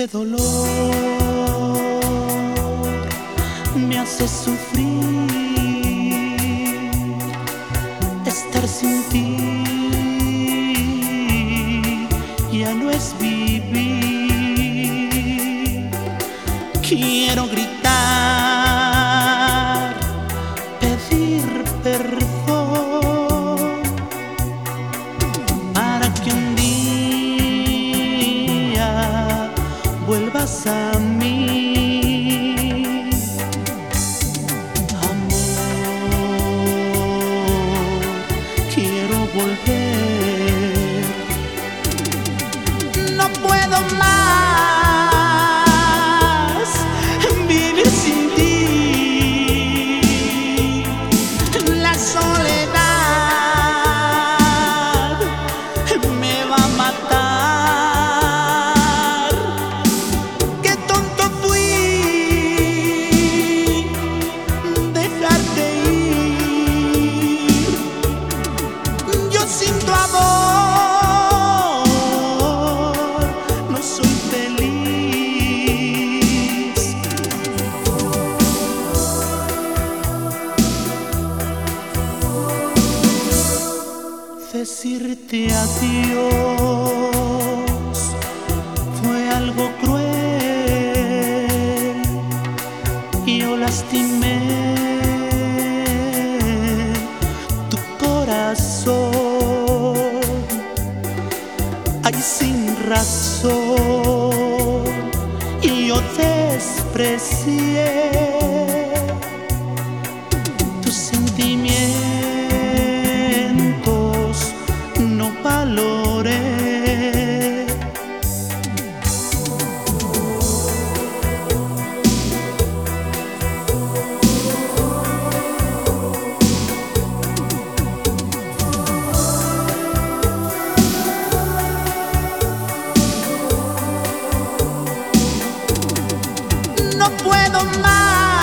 Este dolor me hace sufrir. Estar sin ti ya no es vivir. Quiero gritar, pedir perdón para que un día vuelvas a mí. Amor, quiero volver. No puedo más vivir sin ti. La soledad me va a matar. Qué tonto fui dejarte ir. Yo sin tu amor no soy feliz. Decirte adiós fue algo cruel. Yo lastimé tu corazón, ay, sin razón. Y yo desprecié tus sentimientos, no valoré. No puedo más